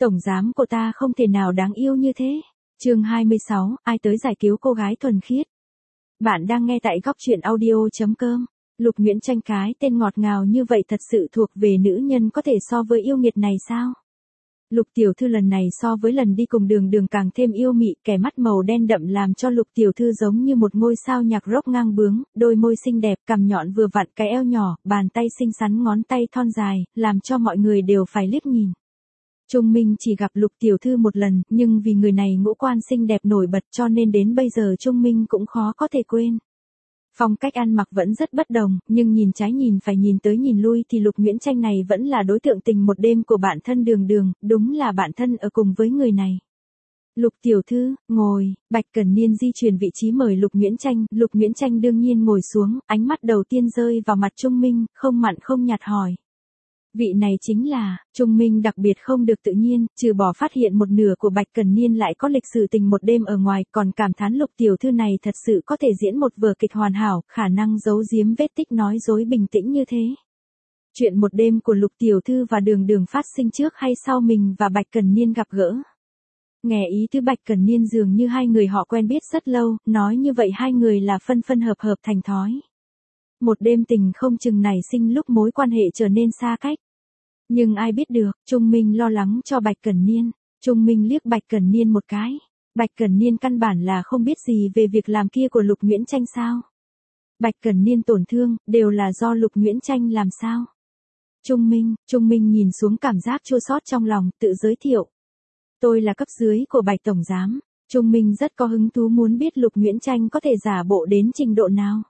Tổng giám của ta không thể nào đáng yêu như thế. Chương 26, ai tới giải cứu cô gái thuần khiết. Bạn đang nghe tại góc truyện audio.com. Lục Nguyễn Tranh cái tên ngọt ngào như vậy thật sự thuộc về nữ nhân có thể so với yêu nghiệt này sao? Lục tiểu thư lần này so với lần đi cùng Đường Đường càng thêm yêu mị, kẻ mắt màu đen đậm làm cho Lục tiểu thư giống như một ngôi sao nhạc rock ngang bướng, đôi môi xinh đẹp, cằm nhọn vừa vặn, cái eo nhỏ, bàn tay xinh xắn, ngón tay thon dài, làm cho mọi người đều phải liếc nhìn. Trung Minh chỉ gặp Lục tiểu thư một lần, nhưng vì người này ngũ quan xinh đẹp nổi bật cho nên đến bây giờ Trung Minh cũng khó có thể quên. Phong cách ăn mặc vẫn rất bất đồng, nhưng nhìn trái nhìn phải nhìn tới nhìn lui thì Lục Nguyễn Tranh này vẫn là đối tượng tình một đêm của bạn thân Đường Đường, đúng là bạn thân ở cùng với người này. Lục tiểu thư, ngồi, Bạch Cẩn Niên di chuyển vị trí mời Lục Nguyễn Tranh, Lục Nguyễn Tranh đương nhiên ngồi xuống, ánh mắt đầu tiên rơi vào mặt Trung Minh, không mặn không nhạt hỏi. Vị này chính là, Trung Minh đặc biệt không được tự nhiên, trừ bỏ phát hiện một nửa của Bạch Cẩn Niên lại có lịch sử tình một đêm ở ngoài, còn cảm thán Lục tiểu thư này thật sự có thể diễn một vở kịch hoàn hảo, khả năng giấu giếm vết tích nói dối bình tĩnh như thế. Chuyện một đêm của Lục tiểu thư và Đường Đường phát sinh trước hay sau mình và Bạch Cẩn Niên gặp gỡ? Nghe ý tứ Bạch Cẩn Niên dường như hai người họ quen biết rất lâu, nói như vậy hai người là phân phân hợp hợp thành thói. Một đêm tình không chừng nảy sinh lúc mối quan hệ trở nên xa cách. Nhưng ai biết được, Trung Minh lo lắng cho Bạch Cẩn Niên. Trung Minh liếc Bạch Cẩn Niên một cái. Bạch Cẩn Niên căn bản là không biết gì về việc làm kia của Lục Nguyễn Tranh sao. Bạch Cẩn Niên tổn thương, đều là do Lục Nguyễn Tranh làm sao. Trung Minh nhìn xuống cảm giác chua xót trong lòng, tự giới thiệu. Tôi là cấp dưới của Bạch Tổng Giám. Trung Minh rất có hứng thú muốn biết Lục Nguyễn Tranh có thể giả bộ đến trình độ nào.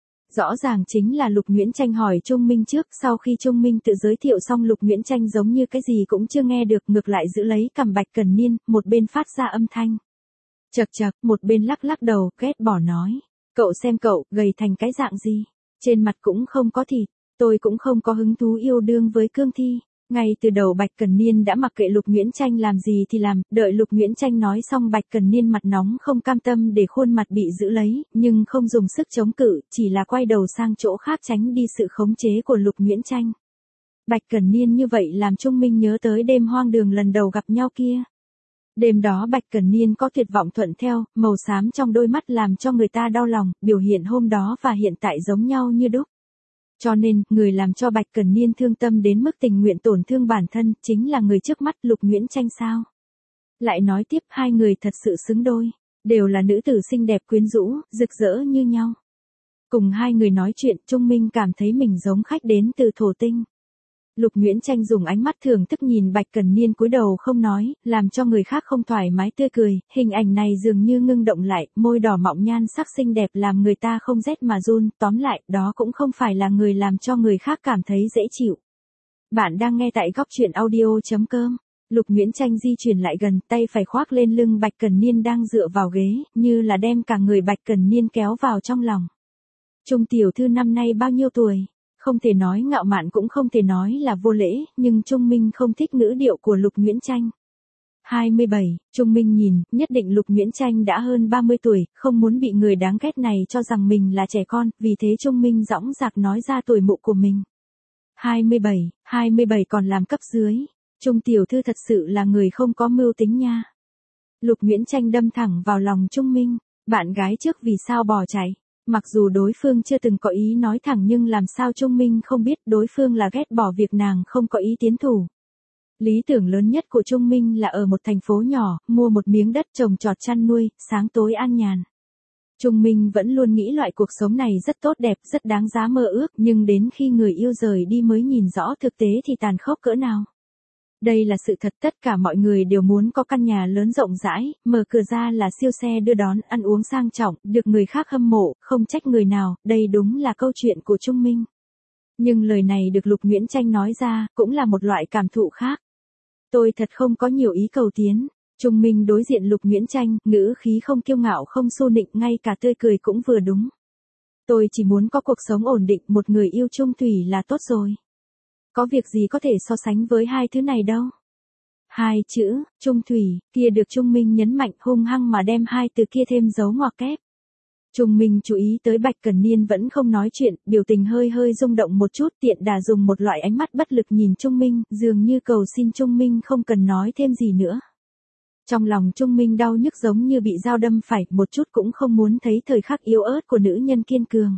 Rõ ràng chính là Lục Nguyễn Tranh hỏi Trung Minh trước, sau khi Trung Minh tự giới thiệu xong Lục Nguyễn Tranh giống như cái gì cũng chưa nghe được, ngược lại giữ lấy cằm Bạch Cẩn Niên, một bên phát ra âm thanh. Chậc chậc, một bên lắc lắc đầu, ghét bỏ nói. Cậu xem cậu, gầy thành cái dạng gì? Trên mặt cũng không có thịt, tôi cũng không có hứng thú yêu đương với cương thi. Ngay từ đầu Bạch Cẩn Niên đã mặc kệ Lục Nguyễn Tranh làm gì thì làm, đợi Lục Nguyễn Tranh nói xong Bạch Cẩn Niên mặt nóng không cam tâm để khuôn mặt bị giữ lấy, nhưng không dùng sức chống cự, chỉ là quay đầu sang chỗ khác tránh đi sự khống chế của Lục Nguyễn Tranh. Bạch Cẩn Niên như vậy làm Trung Minh nhớ tới đêm hoang đường lần đầu gặp nhau kia. Đêm đó Bạch Cẩn Niên có tuyệt vọng thuận theo, màu xám trong đôi mắt làm cho người ta đau lòng, biểu hiện hôm đó và hiện tại giống nhau như đúc. Cho nên, người làm cho Bạch Cẩn Niên thương tâm đến mức tình nguyện tổn thương bản thân, chính là người trước mắt Lục Nguyễn Tranh sao. Lại nói tiếp hai người thật sự xứng đôi, đều là nữ tử xinh đẹp quyến rũ, rực rỡ như nhau. Cùng hai người nói chuyện, Trung Minh cảm thấy mình giống khách đến từ thổ tinh. Lục Nguyễn Tranh dùng ánh mắt thưởng thức nhìn Bạch Cẩn Niên cúi đầu không nói, làm cho người khác không thoải mái tươi cười, hình ảnh này dường như ngưng động lại, môi đỏ mọng nhan sắc xinh đẹp làm người ta không rét mà run, tóm lại, đó cũng không phải là người làm cho người khác cảm thấy dễ chịu. Bạn đang nghe tại góc truyện audio.com. Lục Nguyễn Tranh di chuyển lại gần, tay phải khoác lên lưng Bạch Cẩn Niên đang dựa vào ghế, như là đem cả người Bạch Cẩn Niên kéo vào trong lòng. Trung tiểu thư năm nay bao nhiêu tuổi? Không thể nói ngạo mạn cũng không thể nói là vô lễ, nhưng Trung Minh không thích ngữ điệu của Lục Nguyễn Tranh. 27, Trung Minh nhìn, nhất định Lục Nguyễn Tranh đã hơn 30 tuổi, không muốn bị người đáng ghét này cho rằng mình là trẻ con, vì thế Trung Minh dõng dạc nói ra tuổi mụ của mình. 27 còn làm cấp dưới. Trung tiểu thư thật sự là người không có mưu tính nha. Lục Nguyễn Tranh đâm thẳng vào lòng Trung Minh, bạn gái trước vì sao bỏ chạy? Mặc dù đối phương chưa từng có ý nói thẳng nhưng làm sao Trung Minh không biết đối phương là ghét bỏ việc nàng không có ý tiến thủ. Lý tưởng lớn nhất của Trung Minh là ở một thành phố nhỏ, mua một miếng đất trồng trọt chăn nuôi, sáng tối an nhàn. Trung Minh vẫn luôn nghĩ loại cuộc sống này rất tốt đẹp, rất đáng giá mơ ước, nhưng đến khi người yêu rời đi mới nhìn rõ thực tế thì tàn khốc cỡ nào. Đây là sự thật, tất cả mọi người đều muốn có căn nhà lớn rộng rãi, mở cửa ra là siêu xe đưa đón, ăn uống sang trọng, được người khác hâm mộ, không trách người nào, đây đúng là câu chuyện của Trung Minh. Nhưng lời này được Lục Nguyễn Tranh nói ra, cũng là một loại cảm thụ khác. Tôi thật không có nhiều ý cầu tiến. Trung Minh đối diện Lục Nguyễn Tranh, ngữ khí không kiêu ngạo không xô nịnh, ngay cả tươi cười cũng vừa đúng. Tôi chỉ muốn có cuộc sống ổn định, một người yêu chung thủy là tốt rồi. Có việc gì có thể so sánh với hai thứ này đâu. Hai chữ, chung thủy, kia được Trung Minh nhấn mạnh hung hăng mà đem hai từ kia thêm dấu ngoặc kép. Trung Minh chú ý tới Bạch Cẩn Niên vẫn không nói chuyện, biểu tình hơi hơi rung động một chút, tiện đà dùng một loại ánh mắt bất lực nhìn Trung Minh, dường như cầu xin Trung Minh không cần nói thêm gì nữa. Trong lòng Trung Minh đau nhức giống như bị dao đâm phải, một chút cũng không muốn thấy thời khắc yếu ớt của nữ nhân kiên cường.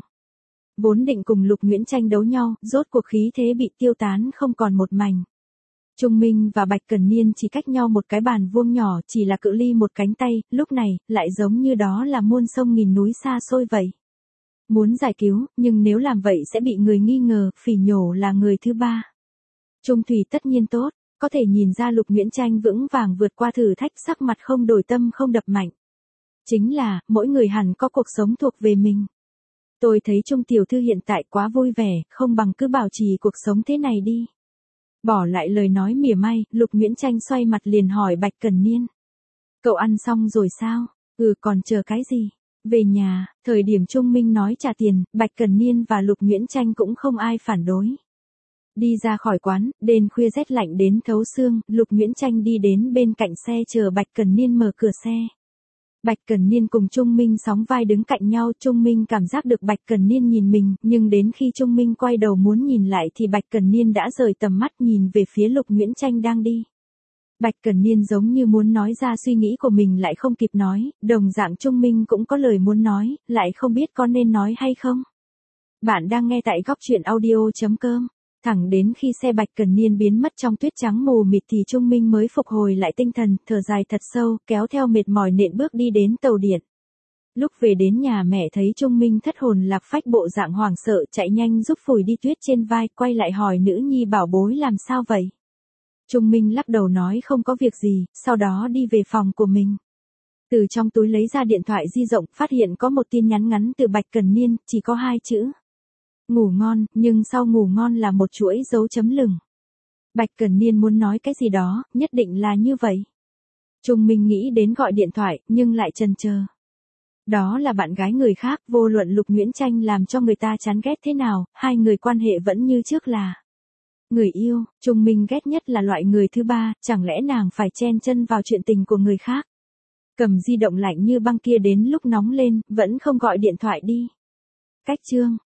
Vốn định cùng Lục Nguyễn tranh đấu nhau, rốt cuộc khí thế bị tiêu tán không còn một mảnh. Trung Minh và Bạch Cẩn Niên chỉ cách nhau một cái bàn vuông nhỏ, chỉ là cự ly một cánh tay, lúc này, lại giống như đó là muôn sông nghìn núi xa xôi vậy. Muốn giải cứu, nhưng nếu làm vậy sẽ bị người nghi ngờ, phỉ nhổ là người thứ ba. Trung Thủy tất nhiên tốt, có thể nhìn ra Lục Nguyễn tranh vững vàng vượt qua thử thách, sắc mặt không đổi tâm không đập mạnh. Chính là, mỗi người hẳn có cuộc sống thuộc về mình. Tôi thấy Trung tiểu thư hiện tại quá vui vẻ, không bằng cứ bảo trì cuộc sống thế này đi. Bỏ lại lời nói mỉa mai, Lục Nguyễn tranh xoay mặt liền hỏi Bạch Cẩn Niên. Cậu ăn xong rồi sao? Còn chờ cái gì? Về nhà, thời điểm Trung Minh nói trả tiền, Bạch Cẩn Niên và Lục Nguyễn tranh cũng không ai phản đối. Đi ra khỏi quán, đêm khuya rét lạnh đến thấu xương, Lục Nguyễn tranh đi đến bên cạnh xe chờ Bạch Cẩn Niên mở cửa xe. Bạch Cẩn Niên cùng Trung Minh sóng vai đứng cạnh nhau, Trung Minh cảm giác được Bạch Cẩn Niên nhìn mình, nhưng đến khi Trung Minh quay đầu muốn nhìn lại thì Bạch Cẩn Niên đã rời tầm mắt nhìn về phía Lục Nguyễn tranh đang đi. Bạch Cẩn Niên giống như muốn nói ra suy nghĩ của mình lại không kịp nói, đồng dạng Trung Minh cũng có lời muốn nói, lại không biết có nên nói hay không. Bạn đang nghe tại góc truyện audio.com. Thẳng đến khi xe Bạch Cẩn Niên biến mất trong tuyết trắng mù mịt thì Trung Minh mới phục hồi lại tinh thần, thở dài thật sâu, kéo theo mệt mỏi nện bước đi đến tàu điện. Lúc về đến nhà mẹ thấy Trung Minh thất hồn lạc phách bộ dạng hoảng sợ, chạy nhanh giúp phủi đi tuyết trên vai, quay lại hỏi nữ nhi bảo bối làm sao vậy. Trung Minh lắc đầu nói không có việc gì, sau đó đi về phòng của mình. Từ trong túi lấy ra điện thoại di động, phát hiện có một tin nhắn ngắn từ Bạch Cẩn Niên, chỉ có 2 chữ. Ngủ ngon, nhưng sau ngủ ngon là một chuỗi dấu chấm lửng. Bạch Cẩn Niên muốn nói cái gì đó, nhất định là như vậy. Trung Minh nghĩ đến gọi điện thoại, nhưng lại chần chờ. Đó là bạn gái người khác, vô luận Lục Nguyễn tranh làm cho người ta chán ghét thế nào, hai người quan hệ vẫn như trước là người yêu. Trung Minh ghét nhất là loại người thứ ba, chẳng lẽ nàng phải chen chân vào chuyện tình của người khác. Cầm di động lạnh như băng kia đến lúc nóng lên, vẫn không gọi điện thoại đi. Cách chương